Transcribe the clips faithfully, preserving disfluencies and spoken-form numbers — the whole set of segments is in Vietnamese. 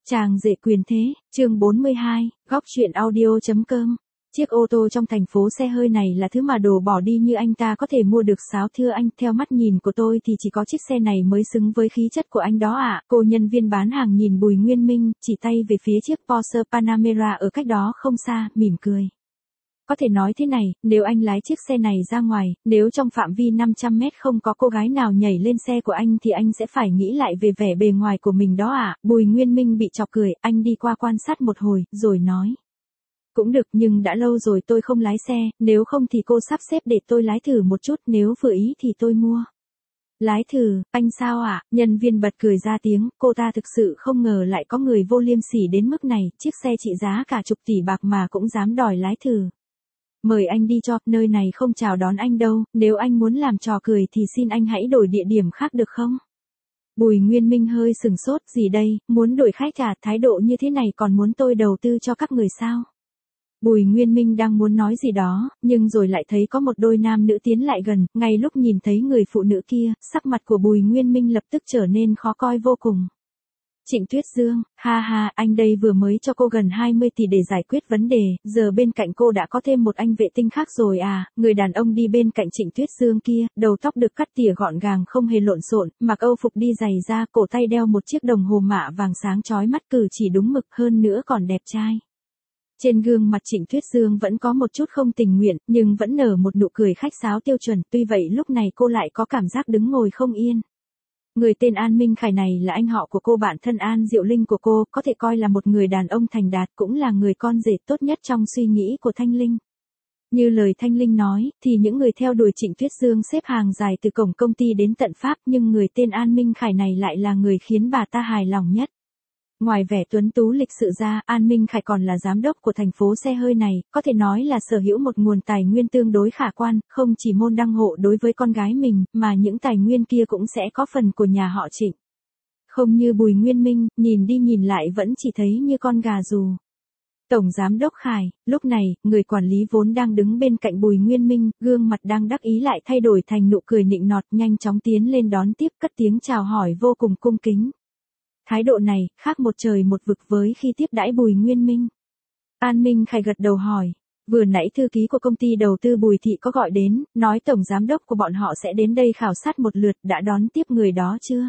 Chàng rể quyền thế, chương bốn mươi hai, góc chuyện audio.com. Chiếc ô tô trong thành phố xe hơi này là thứ mà đồ bỏ đi như anh ta có thể mua được sao thưa anh? Theo mắt nhìn của tôi thì chỉ có chiếc xe này mới xứng với khí chất của anh đó ạ. À. Cô nhân viên bán hàng nhìn Bùi Nguyên Minh, chỉ tay về phía chiếc Porsche Panamera ở cách đó không xa, mỉm cười. Có thể nói thế này, nếu anh lái chiếc xe này ra ngoài, nếu trong phạm vi năm trăm mét không có cô gái nào nhảy lên xe của anh thì anh sẽ phải nghĩ lại về vẻ bề ngoài của mình đó ạ. À. Bùi Nguyên Minh bị chọc cười, anh đi qua quan sát một hồi, rồi nói. Cũng được, nhưng đã lâu rồi tôi không lái xe, nếu không thì cô sắp xếp để tôi lái thử một chút, nếu vừa ý thì tôi mua. Lái thử, anh sao ạ? À? Nhân viên bật cười ra tiếng, cô ta thực sự không ngờ lại có người vô liêm sỉ đến mức này, chiếc xe trị giá cả chục tỷ bạc mà cũng dám đòi lái thử. Mời anh đi cho, nơi này không chào đón anh đâu, nếu anh muốn làm trò cười thì xin anh hãy đổi địa điểm khác được không? Bùi Nguyên Minh hơi sừng sốt, gì đây, muốn đổi khách à, thái độ như thế này còn muốn tôi đầu tư cho các người sao? Bùi Nguyên Minh đang muốn nói gì đó, nhưng rồi lại thấy có một đôi nam nữ tiến lại gần, ngay lúc nhìn thấy người phụ nữ kia, sắc mặt của Bùi Nguyên Minh lập tức trở nên khó coi vô cùng. Trịnh Tuyết Dương, ha ha, anh đây vừa mới cho cô gần hai mươi tỷ để giải quyết vấn đề, giờ bên cạnh cô đã có thêm một anh vệ tinh khác rồi à. Người đàn ông đi bên cạnh Trịnh Tuyết Dương kia, đầu tóc được cắt tỉa gọn gàng không hề lộn xộn, mặc âu phục đi giày da, cổ tay đeo một chiếc đồng hồ mạ vàng sáng chói mắt, cử chỉ đúng mực, hơn nữa còn đẹp trai. Trên gương mặt Trịnh Tuyết Dương vẫn có một chút không tình nguyện, nhưng vẫn nở một nụ cười khách sáo tiêu chuẩn, tuy vậy lúc này cô lại có cảm giác đứng ngồi không yên. Người tên An Minh Khải này là anh họ của cô bạn thân An Diệu Linh của cô, có thể coi là một người đàn ông thành đạt, cũng là người con rể tốt nhất trong suy nghĩ của Thanh Linh. Như lời Thanh Linh nói, thì những người theo đuổi Trịnh Tuyết Dương xếp hàng dài từ cổng công ty đến tận Pháp, nhưng người tên An Minh Khải này lại là người khiến bà ta hài lòng nhất. Ngoài vẻ tuấn tú lịch sự ra, An Minh Khải còn là giám đốc của thành phố xe hơi này, có thể nói là sở hữu một nguồn tài nguyên tương đối khả quan, không chỉ môn đăng hộ đối với con gái mình, mà những tài nguyên kia cũng sẽ có phần của nhà họ Trịnh. Không như Bùi Nguyên Minh, nhìn đi nhìn lại vẫn chỉ thấy như con gà rù. Tổng giám đốc Khải, lúc này, người quản lý vốn đang đứng bên cạnh Bùi Nguyên Minh, gương mặt đang đắc ý lại thay đổi thành nụ cười nịnh nọt, nhanh chóng tiến lên đón tiếp, cất tiếng chào hỏi vô cùng cung kính. Thái độ này, khác một trời một vực với khi tiếp đãi Bùi Nguyên Minh. An Minh Khải gật đầu hỏi, vừa nãy thư ký của công ty đầu tư Bùi Thị có gọi đến, nói tổng giám đốc của bọn họ sẽ đến đây khảo sát một lượt, đã đón tiếp người đó chưa?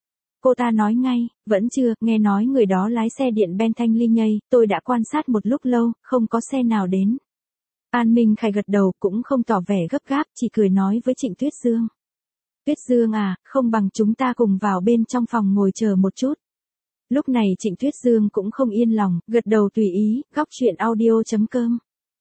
Cô ta nói ngay, vẫn chưa, nghe nói người đó lái xe điện Ben Thanh Ly nhây, tôi đã quan sát một lúc lâu, không có xe nào đến. An Minh Khải gật đầu cũng không tỏ vẻ gấp gáp, chỉ cười nói với Trịnh Tuyết Dương. Tuyết Dương à, không bằng chúng ta cùng vào bên trong phòng ngồi chờ một chút. Lúc này Trịnh Tuyết Dương cũng không yên lòng, gật đầu tùy ý, góc chuyện audio.com.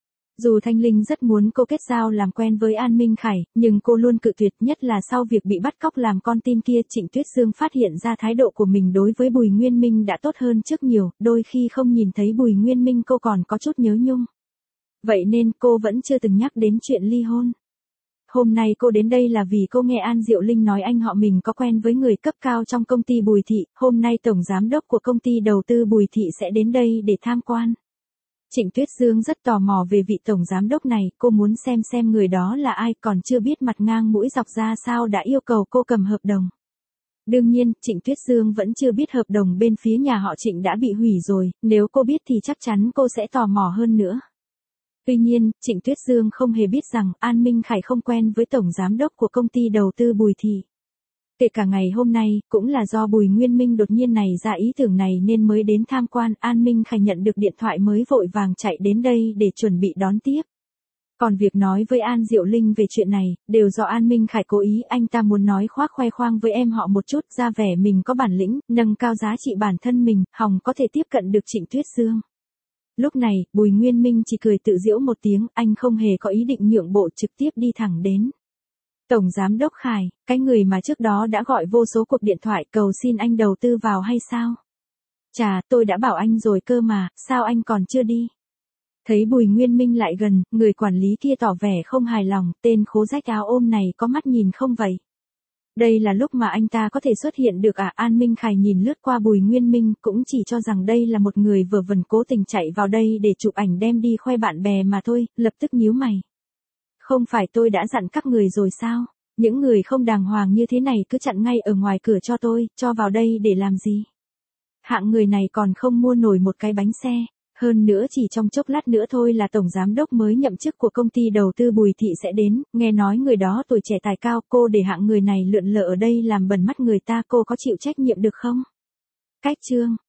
Dù Thanh Linh rất muốn cô kết giao làm quen với An Minh Khải, nhưng cô luôn cự tuyệt, nhất là sau việc bị bắt cóc làm con tin kia. Trịnh Tuyết Dương phát hiện ra thái độ của mình đối với Bùi Nguyên Minh đã tốt hơn trước nhiều, đôi khi không nhìn thấy Bùi Nguyên Minh cô còn có chút nhớ nhung. Vậy nên cô vẫn chưa từng nhắc đến chuyện ly hôn. Hôm nay cô đến đây là vì cô nghe An Diệu Linh nói anh họ mình có quen với người cấp cao trong công ty Bùi Thị, hôm nay tổng giám đốc của công ty đầu tư Bùi Thị sẽ đến đây để tham quan. Trịnh Tuyết Dương rất tò mò về vị tổng giám đốc này, cô muốn xem xem người đó là ai, còn chưa biết mặt ngang mũi dọc ra sao đã yêu cầu cô cầm hợp đồng. Đương nhiên, Trịnh Tuyết Dương vẫn chưa biết hợp đồng bên phía nhà họ Trịnh đã bị hủy rồi, nếu cô biết thì chắc chắn cô sẽ tò mò hơn nữa. Tuy nhiên, Trịnh Tuyết Dương không hề biết rằng An Minh Khải không quen với tổng giám đốc của công ty đầu tư Bùi Thị. Kể cả ngày hôm nay, cũng là do Bùi Nguyên Minh đột nhiên này ra ý tưởng này nên mới đến tham quan. An Minh Khải nhận được điện thoại mới vội vàng chạy đến đây để chuẩn bị đón tiếp. Còn việc nói với An Diệu Linh về chuyện này, đều do An Minh Khải cố ý, anh ta muốn nói khoác khoe khoang với em họ một chút, ra vẻ mình có bản lĩnh, nâng cao giá trị bản thân mình, hòng có thể tiếp cận được Trịnh Tuyết Dương. Lúc này, Bùi Nguyên Minh chỉ cười tự giễu một tiếng, anh không hề có ý định nhượng bộ, trực tiếp đi thẳng đến. Tổng giám đốc Khải, cái người mà trước đó đã gọi vô số cuộc điện thoại cầu xin anh đầu tư vào hay sao? Chà, tôi đã bảo anh rồi cơ mà, sao anh còn chưa đi? Thấy Bùi Nguyên Minh lại gần, người quản lý kia tỏ vẻ không hài lòng, tên khố rách áo ôm này có mắt nhìn không vậy? Đây là lúc mà anh ta có thể xuất hiện được à? An Minh Khải nhìn lướt qua Bùi Nguyên Minh, cũng chỉ cho rằng đây là một người vờ vẩn cố tình chạy vào đây để chụp ảnh đem đi khoe bạn bè mà thôi, lập tức nhíu mày. Không phải tôi đã dặn các người rồi sao? Những người không đàng hoàng như thế này cứ chặn ngay ở ngoài cửa cho tôi, cho vào đây để làm gì? Hạng người này còn không mua nổi một cái bánh xe. Hơn nữa chỉ trong chốc lát nữa thôi là tổng giám đốc mới nhậm chức của công ty đầu tư Bùi Thị sẽ đến, nghe nói người đó tuổi trẻ tài cao, cô để hạng người này lượn lờ ở đây làm bẩn mắt người ta, cô có chịu trách nhiệm được không? Cách chương